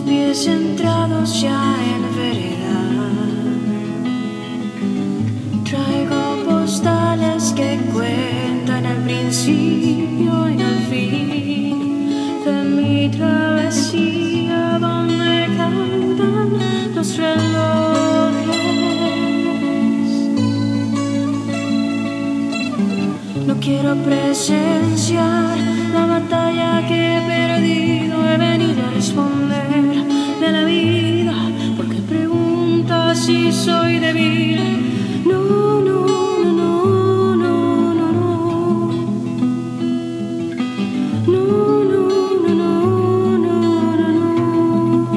pies centrados ya en vereda. Traigo postales que cuentan el principio y el fin de mi travesía, donde cantan los relojes. No quiero presenciar la batalla que he perdido. He venido a responder de la vida, porque pregunta si soy débil. No, no, no, no, no, no, no, no, no, no, no, no.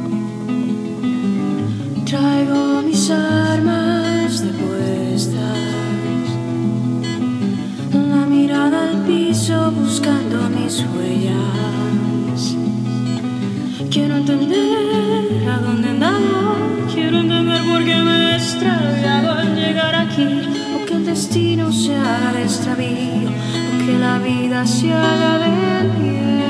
Traigo mis armas depuestas, la mirada al piso buscando mis huellas. Quiero entender a dónde he andado, quiero entender por qué me he extraviado al llegar aquí, o que el destino se haga de extravío, o que la vida se haga de pie.